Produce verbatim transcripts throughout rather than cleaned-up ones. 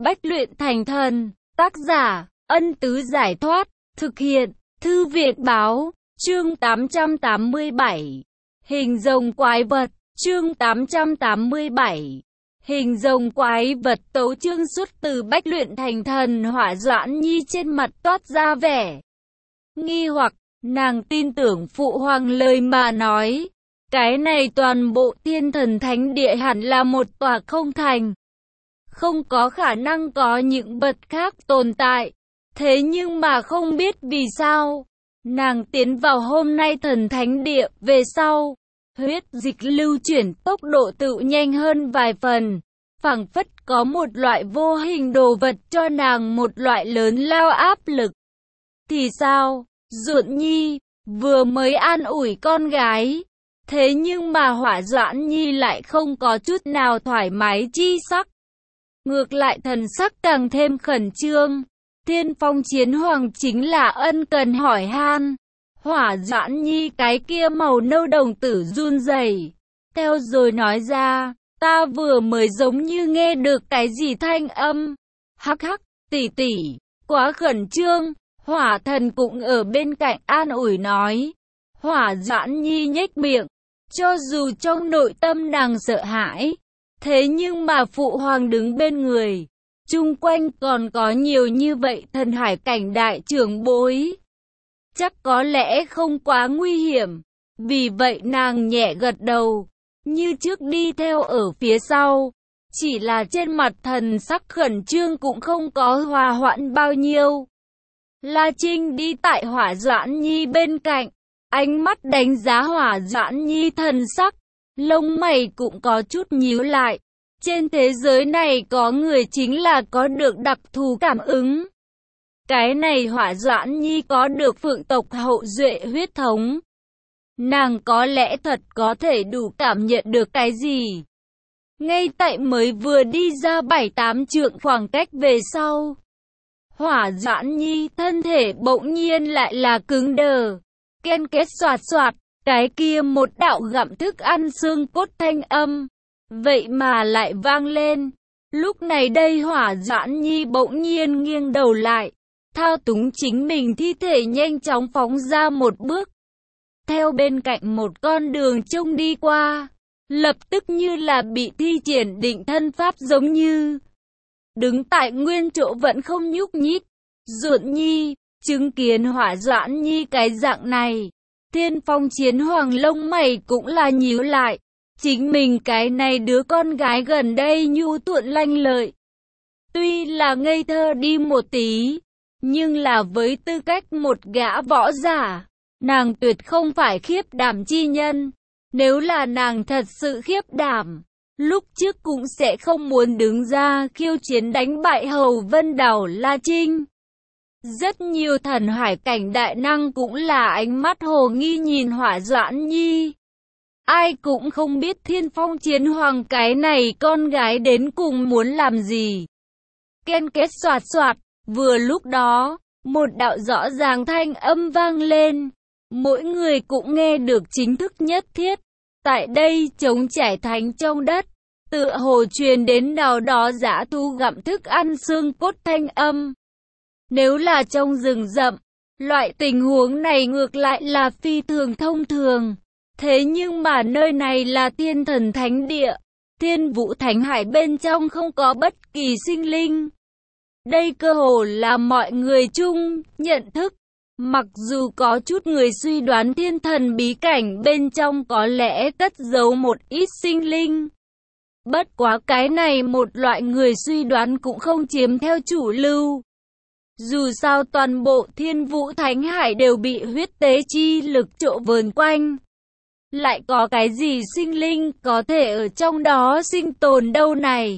Bách luyện thành thần. Tác giả, Ân Tứ Giải Thoát. Thực hiện, Thư viện Báo. Chương tám trăm tám mươi bảy. Hình rồng quái vật. Chương tám trăm tám mươi bảy. Hình rồng quái vật. Tấu chương xuất từ Bách luyện thành thần. Hỏa Doãn Nhi trên mặt toát ra vẻ nghi hoặc, nàng tin tưởng phụ hoàng lời mà nói. Cái này toàn bộ thiên thần thánh địa hẳn là một tòa không thành. Không có khả năng có những vật khác tồn tại. Thế nhưng mà không biết vì sao, nàng tiến vào hôm nay thần thánh địa về sau, huyết dịch lưu chuyển tốc độ tự nhanh hơn vài phần. Phảng phất có một loại vô hình đồ vật cho nàng một loại lớn lao áp lực. Thì sao, Duộn Nhi, vừa mới an ủi con gái. Thế nhưng mà Hỏa Doãn Nhi lại không có chút nào thoải mái chi sắc. Ngược lại thần sắc càng thêm khẩn trương. Thiên Phong Chiến Hoàng chính là ân cần hỏi han. Hỏa Doãn Nhi cái kia màu nâu đồng tử run rẩy, theo rồi nói ra, ta vừa mới giống như nghe được cái gì thanh âm. Hắc hắc, tỷ tỷ, quá khẩn trương. Hỏa thần cũng ở bên cạnh an ủi nói. Hỏa Doãn Nhi nhếch miệng, cho dù trong nội tâm nàng sợ hãi, thế nhưng mà phụ hoàng đứng bên người, chung quanh còn có nhiều như vậy thần hải cảnh đại trưởng bối, chắc có lẽ không quá nguy hiểm. Vì vậy nàng nhẹ gật đầu, như trước đi theo ở phía sau, chỉ là trên mặt thần sắc khẩn trương cũng không có hòa hoãn bao nhiêu. La Trinh đi tại Hỏa Doãn Nhi bên cạnh, ánh mắt đánh giá Hỏa Doãn Nhi thần sắc, lông mày cũng có chút nhíu lại. Trên thế giới này có người chính là có được đặc thù cảm ứng. Cái này Hỏa Doãn Nhi có được phượng tộc hậu duệ huyết thống. Nàng có lẽ thật có thể đủ cảm nhận được cái gì. Ngay tại mới vừa đi ra bảy tám trượng khoảng cách về sau, Hỏa Doãn Nhi thân thể bỗng nhiên lại là cứng đờ. Ken kết xoạt xoạt, cái kia một đạo gặm thức ăn xương cốt thanh âm, vậy mà lại vang lên. Lúc này đây Hỏa Doãn Nhi bỗng nhiên nghiêng đầu lại, thao túng chính mình thi thể nhanh chóng phóng ra một bước. Theo bên cạnh một con đường trông đi qua, lập tức như là bị thi triển định thân pháp giống như. Đứng tại nguyên chỗ vẫn không nhúc nhích. Duộn Nhi, chứng kiến Hỏa Doãn Nhi cái dạng này, Thiên Phong Chiến Hoàng lông mày cũng là nhíu lại. Chính mình cái này đứa con gái gần đây nhu thuận lanh lợi, tuy là ngây thơ đi một tí, nhưng là với tư cách một gã võ giả, nàng tuyệt không phải khiếp đảm chi nhân. Nếu là nàng thật sự khiếp đảm, lúc trước cũng sẽ không muốn đứng ra khiêu chiến đánh bại Hầu Vân Đảo La Trinh. Rất nhiều thần hải cảnh đại năng cũng là ánh mắt hồ nghi nhìn Hỏa Doãn Nhi. Ai cũng không biết Thiên Phong Chiến Hoàng cái này con gái đến cùng muốn làm gì. Ken kết xoạt xoạt, vừa lúc đó, một đạo rõ ràng thanh âm vang lên. Mỗi người cũng nghe được chính thức nhất thiết. Tại đây trống trải thánh trong đất, tựa hồ truyền đến nào đó dã thu gặm thức ăn xương cốt thanh âm. Nếu là trong rừng rậm, loại tình huống này ngược lại là phi thường thông thường. Thế nhưng mà nơi này là thiên thần thánh địa, thiên vũ thánh hải bên trong không có bất kỳ sinh linh. Đây cơ hồ là mọi người chung nhận thức. Mặc dù có chút người suy đoán thiên thần bí cảnh bên trong có lẽ cất giấu một ít sinh linh. Bất quá cái này một loại người suy đoán cũng không chiếm theo chủ lưu. Dù sao toàn bộ thiên vũ thánh hải đều bị huyết tế chi lực trộn vờn quanh. Lại có cái gì sinh linh có thể ở trong đó sinh tồn đâu này?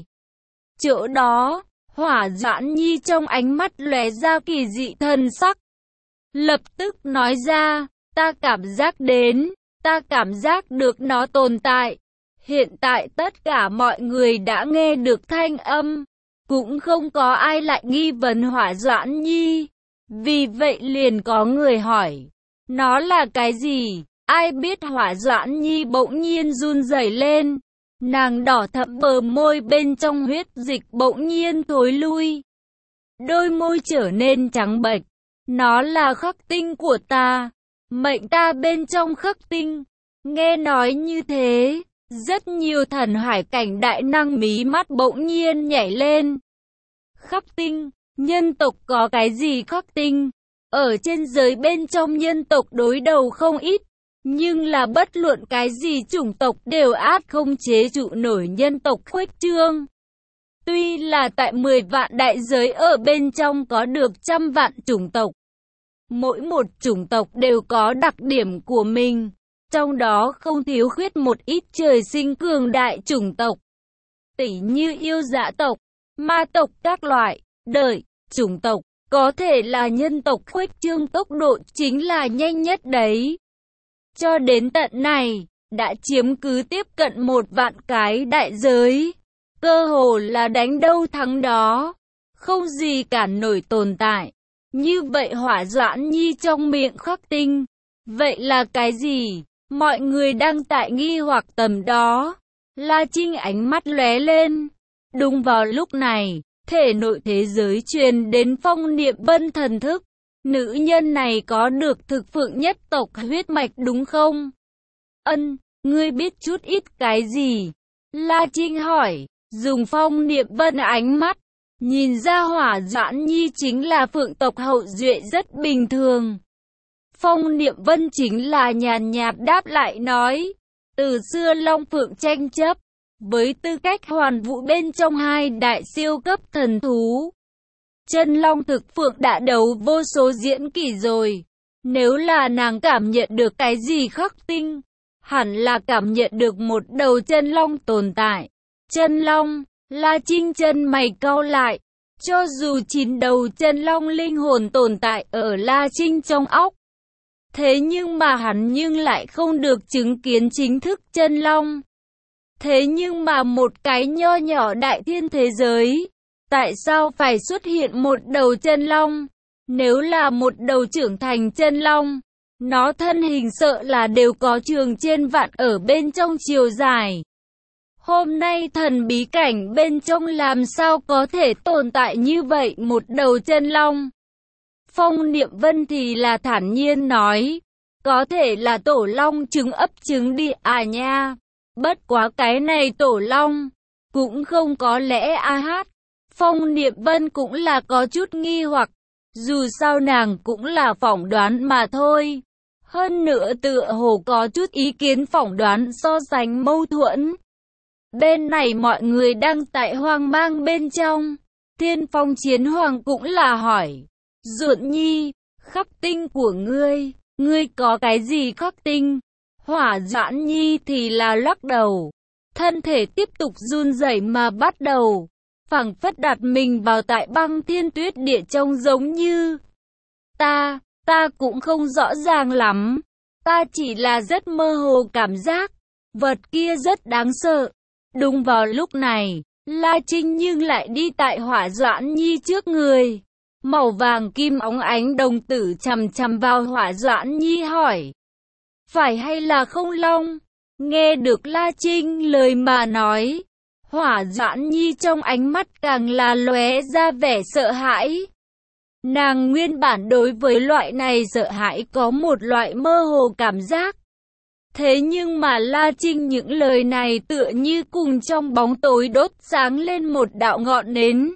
Chỗ đó, Hỏa Doãn Nhi trong ánh mắt lóe ra kỳ dị thần sắc. Lập tức nói ra, ta cảm giác đến, ta cảm giác được nó tồn tại. Hiện tại tất cả mọi người đã nghe được thanh âm, cũng không có ai lại nghi vấn Hỏa Doãn Nhi. Vì vậy liền có người hỏi, nó là cái gì? Ai biết? Hỏa Doãn Nhi bỗng nhiên run rẩy lên, Nàng đỏ thẫm bờ môi bên trong huyết dịch bỗng nhiên thối lui. Đôi môi trở nên trắng bệch. Nó là khắc tinh của ta. Mệnh ta bên trong khắc tinh. Nghe nói như thế, rất nhiều thần hải cảnh đại năng mí mắt bỗng nhiên nhảy lên. Khắc tinh, nhân tộc có cái gì khắc tinh? Ở trên giới bên trong nhân tộc đối đầu không ít, nhưng là bất luận cái gì chủng tộc đều át không chế trụ nổi nhân tộc khuếch trương. Tuy là tại mười vạn đại giới ở bên trong có được trăm vạn chủng tộc. Mỗi một chủng tộc đều có đặc điểm của mình, trong đó không thiếu khuyết một ít trời sinh cường đại chủng tộc. Tỉ như yêu dã tộc, ma tộc các loại, đợi, chủng tộc, có thể là nhân tộc khuếch trương tốc độ chính là nhanh nhất đấy. Cho đến tận này, đã chiếm cứ tiếp cận một vạn cái đại giới. Cơ hồ là đánh đâu thắng đó, không gì cản nổi tồn tại. Như vậy Hỏa Doãn Nhi trong miệng khắc tinh, vậy là cái gì? Mọi người đang tại nghi hoặc tầm đó. La Trinh ánh mắt lóe lên. Đúng vào lúc này, thể nội thế giới truyền đến Phong Niệm Vân thần thức. Nữ nhân này có được thực phượng nhất tộc huyết mạch đúng không? Ân, ngươi biết chút ít cái gì? La Trinh hỏi, dùng Phong Niệm Vân ánh mắt, nhìn ra Hỏa Doãn Nhi chính là phượng tộc hậu duệ rất bình thường. Phong Niệm Vân chính là nhàn nhạt đáp lại nói, từ xưa Long Phượng tranh chấp, với tư cách hoàn vũ bên trong hai đại siêu cấp thần thú. Chân Long thực phượng đã đấu vô số diễn kỷ rồi. Nếu là nàng cảm nhận được cái gì khắc tinh, hẳn là cảm nhận được một đầu chân Long tồn tại. Chân Long, La Trinh chân mày cau lại. Cho dù chín đầu chân Long linh hồn tồn tại ở La Trinh trong óc, thế nhưng mà hắn nhưng lại không được chứng kiến chính thức chân Long. Thế nhưng mà một cái nho nhỏ đại thiên thế giới, tại sao phải xuất hiện một đầu chân Long? Nếu là một đầu trưởng thành chân Long, nó thân hình sợ là đều có trường trên vạn ở bên trong chiều dài. Hôm nay thần bí cảnh bên trong làm sao có thể tồn tại như vậy một đầu chân Long? Phong Niệm Vân thì là thản nhiên nói, có thể là tổ long trứng ấp trứng đi à nha. Bất quá cái này tổ long, cũng không có lẽ a hát. Phong Niệm Vân cũng là có chút nghi hoặc, dù sao nàng cũng là phỏng đoán mà thôi. Hơn nữa tựa hồ có chút ý kiến phỏng đoán so sánh mâu thuẫn. Bên này mọi người đang tại hoang mang bên trong. Thiên Phong Chiến Hoàng cũng là hỏi, Duộn Nhi, khắc tinh của ngươi, ngươi có cái gì khắc tinh? Hỏa Doãn Nhi thì là lắc đầu, thân thể tiếp tục run rẩy mà bắt đầu, phảng phất đặt mình vào tại băng thiên tuyết địa trông giống như ta, ta cũng không rõ ràng lắm, ta chỉ là rất mơ hồ cảm giác, vật kia rất đáng sợ. Đúng vào lúc này, La Trinh nhưng lại đi tại Hỏa Doãn Nhi trước người. Màu vàng kim óng ánh đồng tử chằm chằm vào Hỏa Doãn Nhi hỏi, phải hay là không long? Nghe được La Trinh lời mà nói, Hỏa Doãn Nhi trong ánh mắt càng là lóe ra vẻ sợ hãi. Nàng nguyên bản đối với loại này sợ hãi có một loại mơ hồ cảm giác. Thế nhưng mà La Trinh những lời này tựa như cùng trong bóng tối đốt sáng lên một đạo ngọn nến.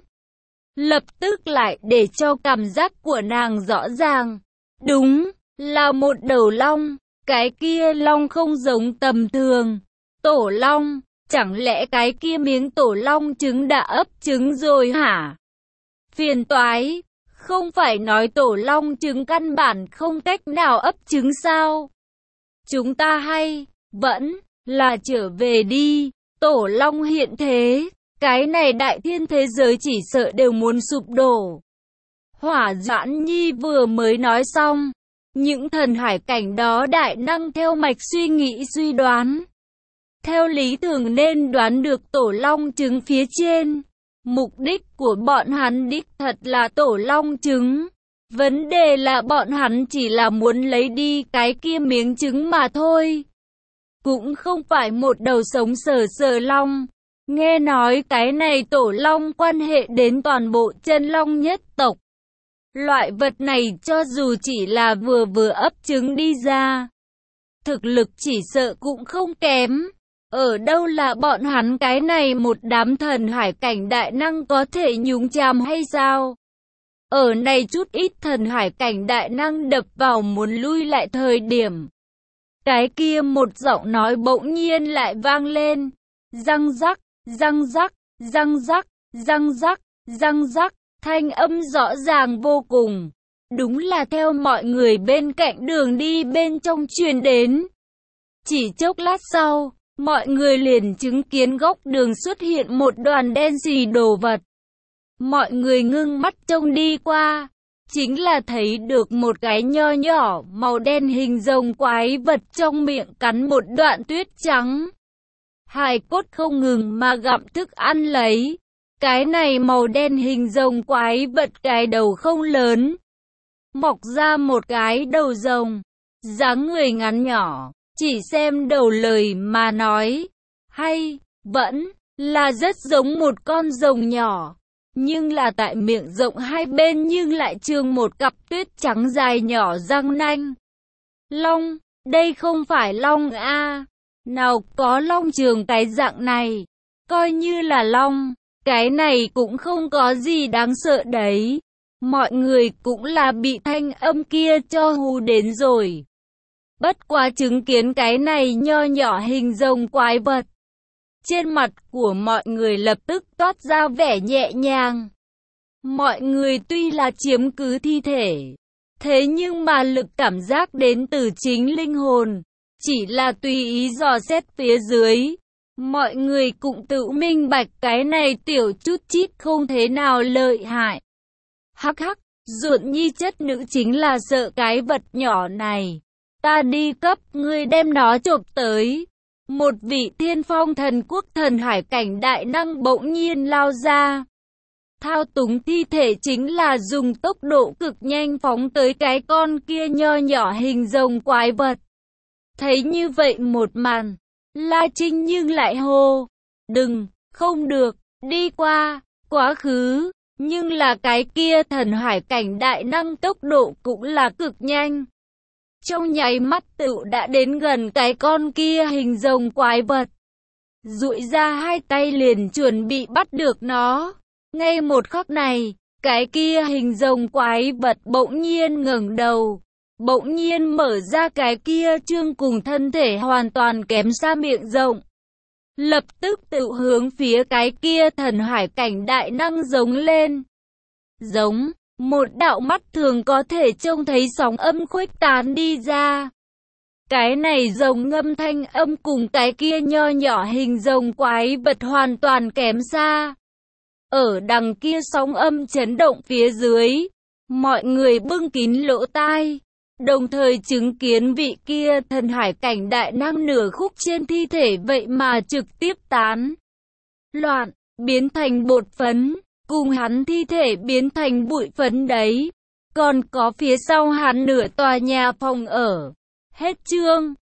Lập tức lại để cho cảm giác của nàng rõ ràng. Đúng, là một đầu long. Cái kia long không giống tầm thường. Tổ long, chẳng lẽ cái kia miếng tổ long trứng đã ấp trứng rồi hả? Phiền toái, không phải nói tổ long trứng căn bản không cách nào ấp trứng sao? Chúng ta hay, vẫn, là trở về đi, tổ long hiện thế, cái này đại thiên thế giới chỉ sợ đều muốn sụp đổ. Hỏa Doãn Nhi vừa mới nói xong, những thần hải cảnh đó đại năng theo mạch suy nghĩ suy đoán. Theo lý thường nên đoán được tổ long trứng phía trên, mục đích của bọn hắn đích thật là tổ long trứng. Vấn đề là bọn hắn chỉ là muốn lấy đi cái kia miếng trứng mà thôi. cũng không phải một đầu sống sờ sờ long. Nghe nói cái này tổ long quan hệ đến toàn bộ chân long nhất tộc. Loại vật này cho dù chỉ là vừa vừa ấp trứng đi ra, thực lực chỉ sợ cũng không kém. Ở đâu là bọn hắn cái này một đám thần hải cảnh đại năng có thể nhúng chàm hay sao? Ở này chút ít thần hải cảnh đại năng đập vào muốn lui lại thời điểm. Cái kia một giọng nói bỗng nhiên lại vang lên. Răng rắc, răng rắc, răng rắc, răng rắc, răng rắc, thanh âm rõ ràng vô cùng. Đúng là theo mọi người bên cạnh đường đi bên trong truyền đến. Chỉ chốc lát sau, mọi người liền chứng kiến góc đường xuất hiện một đoàn đen xì đồ vật. Mọi người ngưng mắt trông đi qua, chính là thấy được một cái nho nhỏ màu đen hình rồng quái vật trong miệng cắn một đoạn tuyết trắng. Hài cốt không ngừng mà gặm thức ăn lấy. Cái này màu đen hình rồng quái vật cái đầu không lớn, mọc ra một cái đầu rồng, dáng người ngắn nhỏ, chỉ xem đầu lời mà nói, hay, vẫn là rất giống một con rồng nhỏ. Nhưng là tại miệng rộng hai bên nhưng lại trương một cặp tuyết trắng dài nhỏ răng nanh. Long, đây không phải long a, nào có long trường cái dạng này, coi như là long, cái này cũng không có gì đáng sợ đấy. Mọi người cũng là bị thanh âm kia cho hù đến rồi. Bất quá chứng kiến cái này nho nhỏ hình rồng quái vật, trên mặt của mọi người lập tức toát ra vẻ nhẹ nhàng. Mọi người tuy là chiếm cứ thi thể, thế nhưng mà lực cảm giác đến từ chính linh hồn, chỉ là tùy ý dò xét phía dưới. Mọi người cũng tự minh bạch cái này tiểu chút chít không thế nào lợi hại. Hắc hắc, ruột nhi chất nữ chính là sợ cái vật nhỏ này. Ta đi cấp ngươi đem nó chộp tới. Một vị thiên phong thần quốc thần hải cảnh đại năng bỗng nhiên lao ra. Thao túng thi thể chính là dùng tốc độ cực nhanh phóng tới cái con kia nho nhỏ hình rồng quái vật. Thấy như vậy một màn, La Trinh nhưng lại hô, đừng, không được, đi qua, quá khứ. Nhưng là cái kia thần hải cảnh đại năng tốc độ cũng là cực nhanh. Trong nháy mắt tựu đã đến gần cái con kia hình rồng quái vật. Duỗi ra hai tay liền chuẩn bị bắt được nó. Ngay một khắc này, cái kia hình rồng quái vật bỗng nhiên ngẩng đầu. Bỗng nhiên mở ra cái kia trương cùng thân thể hoàn toàn kém xa miệng rộng. Lập tức tự hướng phía cái kia thần hải cảnh đại năng giống lên. Giống, một đạo mắt thường có thể trông thấy sóng âm khuếch tán đi ra. Cái này rồng ngâm thanh âm cùng cái kia nho nhỏ hình rồng quái vật hoàn toàn kém xa. Ở đằng kia sóng âm chấn động phía dưới, mọi người bưng kín lỗ tai, đồng thời chứng kiến vị kia thần hải cảnh đại năng nửa khúc trên thi thể vậy mà trực tiếp tán loạn, biến thành bột phấn, cùng hắn thi thể biến thành bụi phấn đấy. Còn có phía sau hắn nửa tòa nhà phòng ở. Hết chương.